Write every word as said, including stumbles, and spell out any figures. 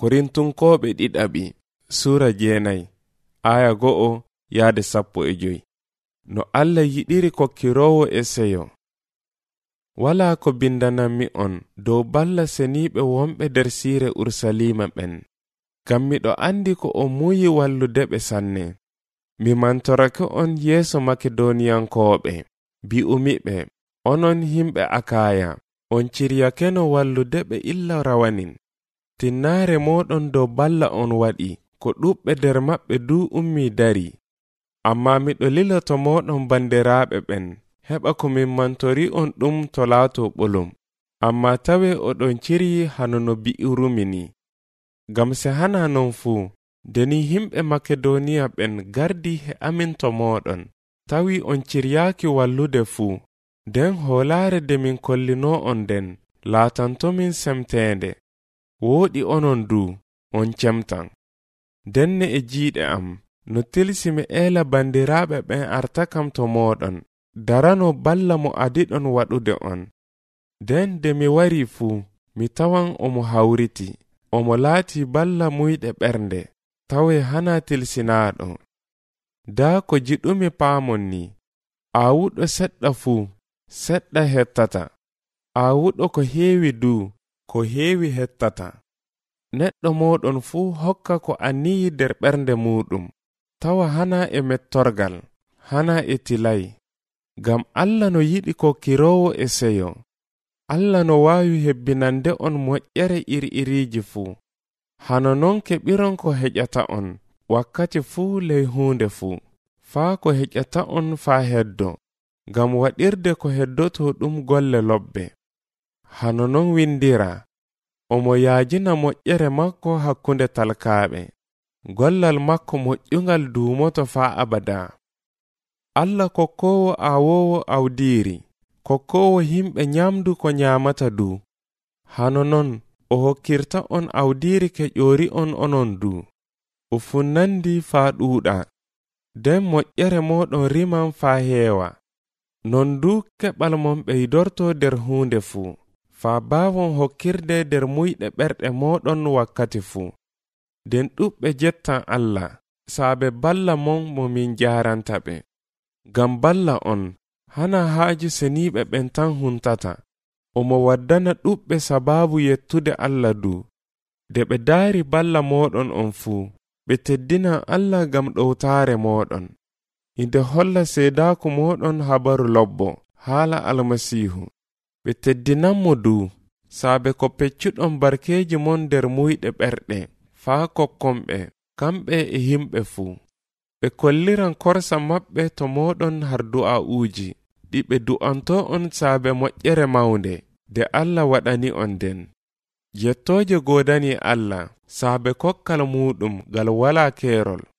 Korintunkoɓe ɗiɗaɓi Sura jeenay aya go'o yaade sappo e joyi. No Allah yiɗiri kokkirowo e seyo. Wala ko bindanammi on dow balla seniɓe wonɓe der siire Ursalima ɓen, ngam miɗo andi ko o muyi walludeɓe sanne. Mi mantorake on yeeso Makedoniyankoɓe, bi'umiɓe, onon himɓe Akaya, on ciryakeno walludeɓe illa rawanin. Tinnaare moɗon dow balla on waɗi, ko ɗuɓɓe der maɓɓe du ummi dari. Amma miɗo liloto moɗon bandiraɓe ɓen, heɓa ko min mantori on ɗum to laato ɓolum. Amma tawe oɗon ciryi hano no bi'urumini. Gam se hana non fuu, deni himɓe Makedoniya ɓen gardi he aminto moɗon, tawi on ciryaaki wallude fuu, den hoolaare de min kollino on den, laatantomin semtende. Woɗi onon du, on cemtan. Denne e jiiɗe am, no tilsi mi eela bandiraɓe ɓen artakam to moɗon, darano balla mo adiɗon waɗude on. Den de mi wari fuu, mi tawan omo hawriti, omo laati balla muyɗe ɓernde, tawe hana tilsinaɗo. Da ko jiɗumi paamon ni, awuɗo seɗɗa fuu, seɗɗa hettata. Awuɗo ko heewi du, ko heewi hettata. Neɗɗo moɗon fuu hokka ko anniyi der ɓernde muɗum, tawa hana e mettorgal, hana e tilay. Gam Allah no yiɗi kokkirowo e seyo. Allah no waawi hebbinande on moƴƴere iri-iriji fuu. Hano non keɓiron ko heƴata on, wakkati fuu ley huunde fuu, faa ko heƴata on faa heddo, gam waɗirde ko heddoto ɗum golle lobbe. Hano non windira, omo yaajina moƴƴere makko hakkunde talkaaɓe, gollal makko moƴƴungal duumoto faa abada. Allah kokkowo aawowo awdiiri, kokkowo himɓe nyamdu ko nyaamata du. Hano non o hokkirta on awdiiri ke ƴoori on onon du. O funnandi faa ɗuuɗa, den moƴƴere moɗon riman faa heewa. Non du keɓal mon ɓeydorto der huunde fuu, faa baawon hokkirde der muyɗe ɓerɗe moɗon wakkati fuu. Den ɗuɓɓe jettan Allah, saabe balla mon mo min jaranta ɓe. Gam balla on, hana haaju seniɓe ɓen tan huntata, omo waddana ɗuɓɓe sababu yettude Allah du. De ɓe daari balla moɗon on fuu, ɓe teddina Allah gam ɗowtaare moɗon. Inde holla seedaku moɗon habaru lobbo, haala almasihu. Ɓe teddinanmo du, saabe ko peccuɗon barkeji mon der muyɗe ɓerɗe, faa kokkomɓe, kamɓe e himɓe fuu. Ɓe kolliran korsa maɓɓe to moɗon har du'a'uuji, ɗi ɓe du'anto on saabe moƴƴere mawnde, de Allah waɗani on den. Jettooje godani Allah, saabe kokkal muɗum gal wala keerol.